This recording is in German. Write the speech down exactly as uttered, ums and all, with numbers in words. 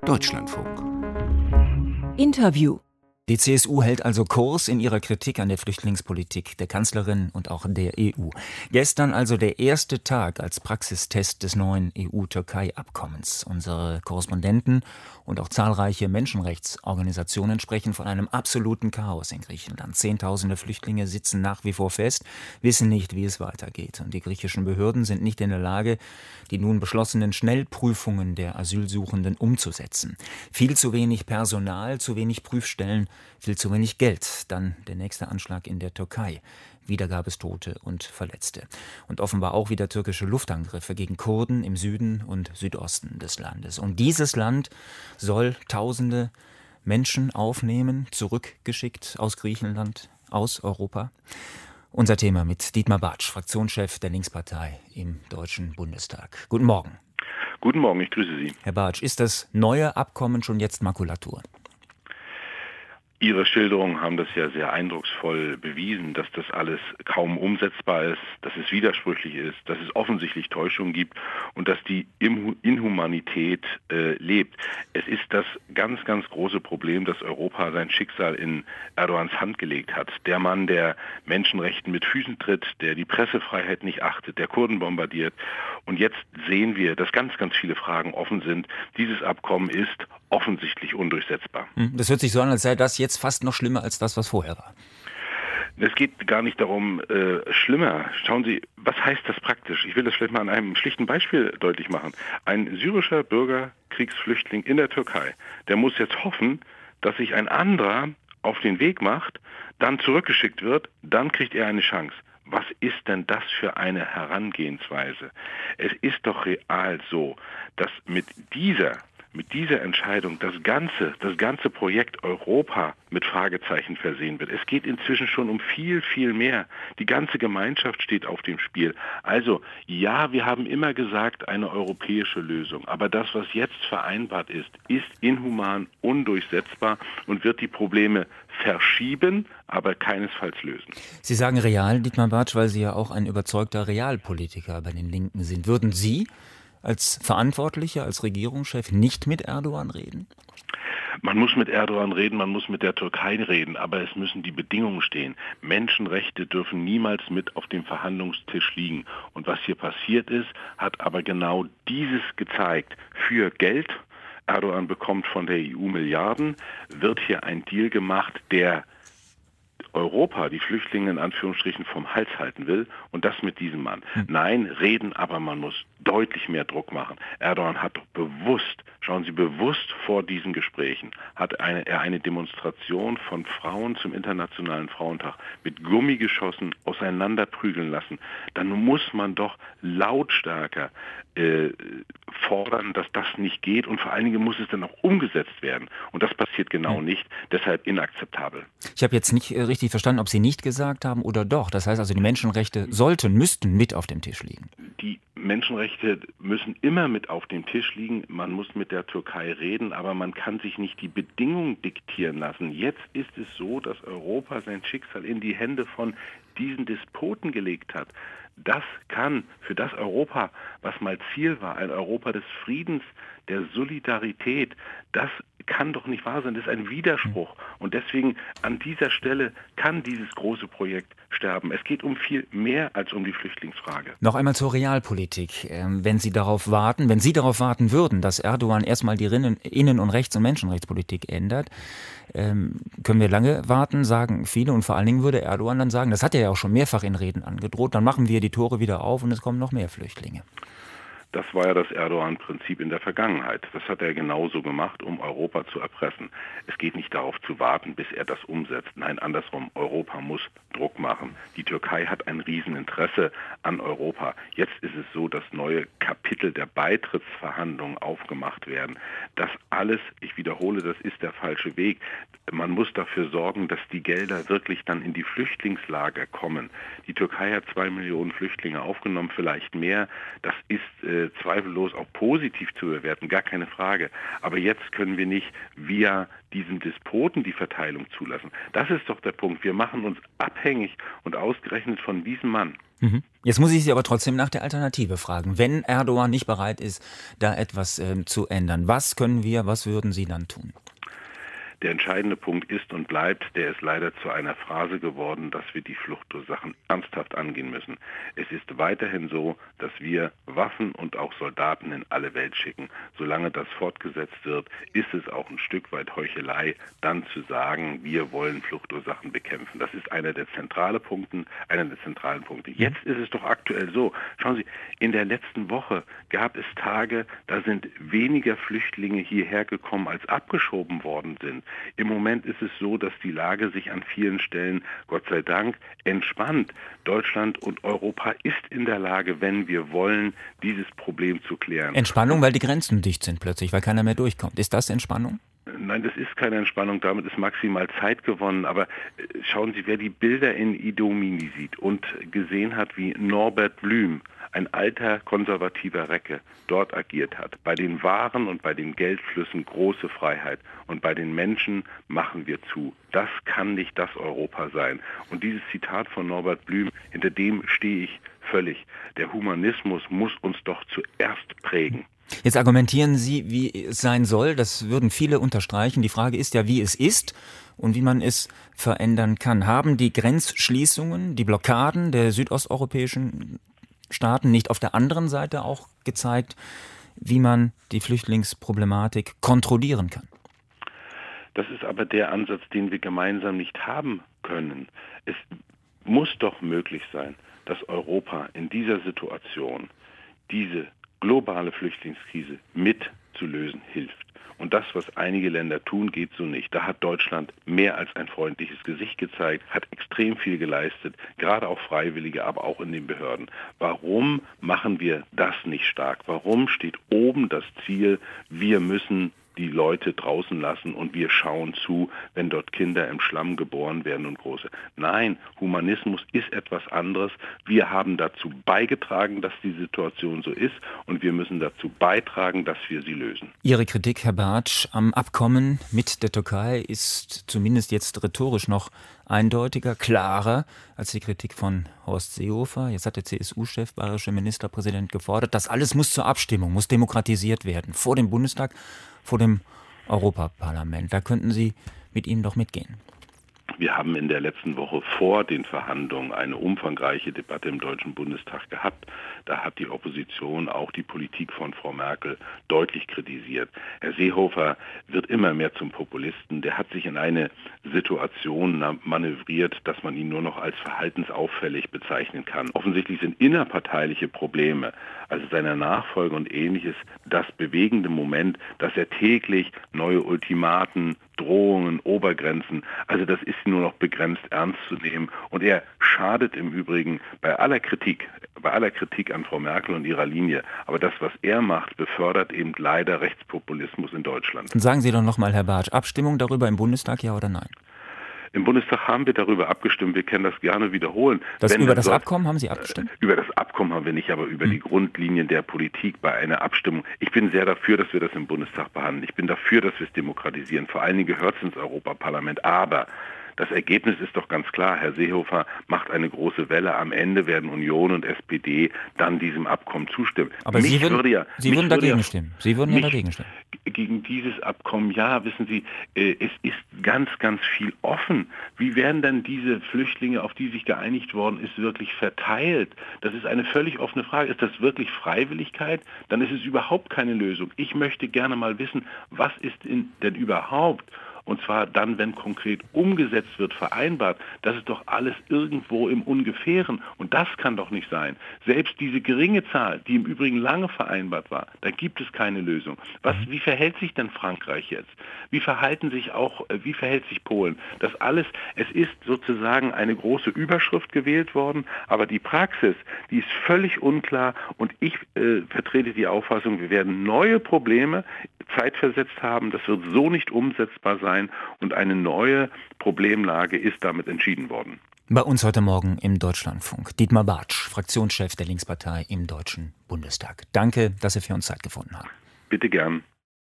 Deutschlandfunk. Interview. Die C S U hält also Kurs in ihrer Kritik an der Flüchtlingspolitik der Kanzlerin und auch der E U. Gestern also der erste Tag als Praxistest des neuen E U-Türkei-Abkommens. Unsere Korrespondenten und auch zahlreiche Menschenrechtsorganisationen sprechen von einem absoluten Chaos in Griechenland. Zehntausende Flüchtlinge sitzen nach wie vor fest, wissen nicht, wie es weitergeht. Und die griechischen Behörden sind nicht in der Lage, die nun beschlossenen Schnellprüfungen der Asylsuchenden umzusetzen. Viel zu wenig Personal, zu wenig Prüfstellen, viel zu wenig Geld. Dann der nächste Anschlag in der Türkei. Wieder gab es Tote und Verletzte. Und offenbar auch wieder türkische Luftangriffe gegen Kurden im Süden und Südosten des Landes. Und dieses Land soll Tausende Menschen aufnehmen, zurückgeschickt aus Griechenland, aus Europa. Unser Thema mit Dietmar Bartsch, Fraktionschef der Linkspartei im Deutschen Bundestag. Guten Morgen. Guten Morgen, ich grüße Sie. Herr Bartsch, ist das neue Abkommen schon jetzt Makulatur? Ihre Schilderungen haben das ja sehr eindrucksvoll bewiesen, dass das alles kaum umsetzbar ist, dass es widersprüchlich ist, dass es offensichtlich Täuschung gibt und dass die Inhumanität äh, lebt. Es ist das ganz, ganz große Problem, dass Europa sein Schicksal in Erdogans Hand gelegt hat. Der Mann, der Menschenrechten mit Füßen tritt, der die Pressefreiheit nicht achtet, der Kurden bombardiert. Und jetzt sehen wir, dass ganz, ganz viele Fragen offen sind. Dieses Abkommen ist offensichtlich undurchsetzbar. Das hört sich so an, als sei das jetzt fast noch schlimmer als das, was vorher war. Es geht gar nicht darum, äh, schlimmer. Schauen Sie, was heißt das praktisch? Ich will das vielleicht mal an einem schlichten Beispiel deutlich machen. Ein syrischer Bürgerkriegsflüchtling in der Türkei, der muss jetzt hoffen, dass sich ein anderer auf den Weg macht, dann zurückgeschickt wird, dann kriegt er eine Chance. Was ist denn das für eine Herangehensweise? Es ist doch real so, dass mit dieser Mit dieser Entscheidung das ganze, das ganze Projekt Europa mit Fragezeichen versehen wird. Es geht inzwischen schon um viel, viel mehr. Die ganze Gemeinschaft steht auf dem Spiel. Also ja, wir haben immer gesagt, eine europäische Lösung. Aber das, was jetzt vereinbart ist, ist inhuman, undurchsetzbar und wird die Probleme verschieben, aber keinesfalls lösen. Sie sagen real, Dietmar Bartsch, weil Sie ja auch ein überzeugter Realpolitiker bei den Linken sind. Würden Sie als Verantwortlicher, als Regierungschef nicht mit Erdogan reden? Man muss mit Erdogan reden, man muss mit der Türkei reden, aber es müssen die Bedingungen stehen. Menschenrechte dürfen niemals mit auf dem Verhandlungstisch liegen. Und was hier passiert ist, hat aber genau dieses gezeigt. Für Geld, Erdogan bekommt von der E U Milliarden, wird hier ein Deal gemacht, der Europa, die Flüchtlinge in Anführungsstrichen vom Hals halten will und das mit diesem Mann. Hm. Nein, reden, aber man muss deutlich mehr Druck machen. Erdogan hat doch bewusst, schauen Sie, bewusst vor diesen Gesprächen, hat eine, er eine Demonstration von Frauen zum Internationalen Frauentag mit Gummigeschossen auseinanderprügeln lassen. Dann muss man doch lautstarker äh, fordern, dass das nicht geht und vor allen Dingen muss es dann auch umgesetzt werden. Und das passiert genau hm. nicht, deshalb inakzeptabel. Ich habe jetzt nicht äh, richtig verstanden, ob Sie nicht gesagt haben oder doch. Das heißt also, die Menschenrechte sollten, müssten mit auf dem Tisch liegen. Die Menschenrechte müssen immer mit auf dem Tisch liegen. Man muss mit der Türkei reden, aber man kann sich nicht die Bedingungen diktieren lassen. Jetzt ist es so, dass Europa sein Schicksal in die Hände von diesen Despoten gelegt hat. Das kann für das Europa, was mal Ziel war, ein Europa des Friedens, der Solidarität, das kann doch nicht wahr sein. Das ist ein Widerspruch. Und deswegen an dieser Stelle kann dieses große Projekt sterben. Es geht um viel mehr als um die Flüchtlingsfrage. Noch einmal zur Realpolitik. Wenn Sie darauf warten, wenn Sie darauf warten würden, dass Erdogan erstmal die Innen- und Rechts- und Menschenrechtspolitik ändert, können wir lange warten, sagen viele. Und vor allen Dingen würde Erdogan dann sagen, das hat er ja auch schon mehrfach in Reden angedroht, dann machen wir die Tore wieder auf und es kommen noch mehr Flüchtlinge. Das war ja das Erdogan-Prinzip in der Vergangenheit. Das hat er genauso gemacht, um Europa zu erpressen. Es geht nicht darauf zu warten, bis er das umsetzt. Nein, andersrum, Europa muss Druck machen. Die Türkei hat ein Rieseninteresse an Europa. Jetzt ist es so, dass neue Kapitel der Beitrittsverhandlungen aufgemacht werden. Das alles, ich wiederhole, das ist der falsche Weg. Man muss dafür sorgen, dass die Gelder wirklich dann in die Flüchtlingslager kommen. Die Türkei hat zwei Millionen Flüchtlinge aufgenommen, vielleicht mehr. Das ist äh, äh, zweifellos auch positiv zu bewerten, gar keine Frage. Aber jetzt können wir nicht via diesen Despoten die Verteilung zulassen. Das ist doch der Punkt. Wir machen uns abhängig und ausgerechnet von diesem Mann. Mhm. Jetzt muss ich Sie aber trotzdem nach der Alternative fragen. Wenn Erdogan nicht bereit ist, da etwas äh, zu ändern, was können wir, was würden Sie dann tun? Der entscheidende Punkt ist und bleibt, der ist leider zu einer Phrase geworden, dass wir die Fluchtursachen ernsthaft angehen müssen. Es ist weiterhin so, dass wir Waffen und auch Soldaten in alle Welt schicken. Solange das fortgesetzt wird, ist es auch ein Stück weit Heuchelei, dann zu sagen, wir wollen Fluchtursachen bekämpfen. Das ist einer der zentralen Punkte, einer der zentralen Punkte. Jetzt ist es doch aktuell so. Schauen Sie, in der letzten Woche gab es Tage, da sind weniger Flüchtlinge hierher gekommen, als abgeschoben worden sind. Im Moment ist es so, dass die Lage sich an vielen Stellen, Gott sei Dank, entspannt. Deutschland und Europa ist in der Lage, wenn wir wollen, dieses Problem zu klären. Entspannung, weil die Grenzen dicht sind plötzlich, weil keiner mehr durchkommt. Ist das Entspannung? Nein, das ist keine Entspannung, damit ist maximal Zeit gewonnen. Aber schauen Sie, wer die Bilder in Idomeni sieht und gesehen hat, wie Norbert Blüm, ein alter konservativer Recke, dort agiert hat. Bei den Waren und bei den Geldflüssen große Freiheit und bei den Menschen machen wir zu. Das kann nicht das Europa sein. Und dieses Zitat von Norbert Blüm, hinter dem stehe ich völlig. Der Humanismus muss uns doch zuerst prägen. Jetzt argumentieren Sie, wie es sein soll. Das würden viele unterstreichen. Die Frage ist ja, wie es ist und wie man es verändern kann. Haben die Grenzschließungen, die Blockaden der südosteuropäischen Staaten nicht auf der anderen Seite auch gezeigt, wie man die Flüchtlingsproblematik kontrollieren kann? Das ist aber der Ansatz, den wir gemeinsam nicht haben können. Es muss doch möglich sein, dass Europa in dieser Situation diese globale Flüchtlingskrise mitzulösen hilft. Und das, was einige Länder tun, geht so nicht. Da hat Deutschland mehr als ein freundliches Gesicht gezeigt, hat extrem viel geleistet, gerade auch Freiwillige, aber auch in den Behörden. Warum machen wir das nicht stark? Warum steht oben das Ziel, wir müssen die Leute draußen lassen und wir schauen zu, wenn dort Kinder im Schlamm geboren werden und große. Nein, Humanismus ist etwas anderes. Wir haben dazu beigetragen, dass die Situation so ist und wir müssen dazu beitragen, dass wir sie lösen. Ihre Kritik, Herr Bartsch, am Abkommen mit der Türkei ist zumindest jetzt rhetorisch noch eindeutiger, klarer als die Kritik von Horst Seehofer. Jetzt hat der C S U-Chef, bayerische Ministerpräsident, gefordert, das alles muss zur Abstimmung, muss demokratisiert werden, vor dem Bundestag, vor dem Europaparlament. Da könnten Sie mit ihm doch mitgehen. Wir haben in der letzten Woche vor den Verhandlungen eine umfangreiche Debatte im Deutschen Bundestag gehabt. Da hat die Opposition auch die Politik von Frau Merkel deutlich kritisiert. Herr Seehofer wird immer mehr zum Populisten. Der hat sich in eine Situation manövriert, dass man ihn nur noch als verhaltensauffällig bezeichnen kann. Offensichtlich sind innerparteiliche Probleme, also seiner Nachfolge und Ähnliches, das bewegende Moment, dass er täglich neue Ultimaten, Drohungen, Obergrenzen, also das ist nur noch begrenzt ernst zu nehmen. Und er schadet im Übrigen bei aller Kritik, bei aller Kritik an Frau Merkel und ihrer Linie. Aber das, was er macht, befördert eben leider Rechtspopulismus in Deutschland. Sagen Sie doch nochmal, Herr Bartsch, Abstimmung darüber im Bundestag, ja oder nein? Im Bundestag haben wir darüber abgestimmt, wir können das gerne wiederholen. Das Wenn über das so, Abkommen haben Sie abgestimmt? Über das Abkommen haben wir nicht, aber über hm. die Grundlinien der Politik bei einer Abstimmung. Ich bin sehr dafür, dass wir das im Bundestag behandeln. Ich bin dafür, dass wir es demokratisieren. Vor allen Dingen gehört es ins Europaparlament. Aber das Ergebnis ist doch ganz klar. Herr Seehofer macht eine große Welle. Am Ende werden Union und S P D dann diesem Abkommen zustimmen. Aber mich Sie würden, würde ja, Sie würden dagegen ja, stimmen. Sie würden ja dagegen stimmen. Gegen dieses Abkommen, ja, wissen Sie, äh, es ist ganz, ganz viel offen. Wie werden denn diese Flüchtlinge, auf die sich geeinigt worden ist, wirklich verteilt? Das ist eine völlig offene Frage. Ist das wirklich Freiwilligkeit? Dann ist es überhaupt keine Lösung. Ich möchte gerne mal wissen, was ist in, denn überhaupt? Und zwar dann, wenn konkret umgesetzt wird, vereinbart, das ist doch alles irgendwo im Ungefähren. Und das kann doch nicht sein. Selbst diese geringe Zahl, die im Übrigen lange vereinbart war, da gibt es keine Lösung. Was, wie verhält sich denn Frankreich jetzt? Wie verhalten sich auch, wie verhält sich Polen? Das alles, es ist sozusagen eine große Überschrift gewählt worden, aber die Praxis, die ist völlig unklar und ich äh, vertrete die Auffassung, wir werden neue Probleme zeitversetzt haben. Das wird so nicht umsetzbar sein und eine neue Problemlage ist damit entschieden worden. Bei uns heute Morgen im Deutschlandfunk Dietmar Bartsch, Fraktionschef der Linkspartei im Deutschen Bundestag. Danke, dass Sie für uns Zeit gefunden haben. Bitte gern.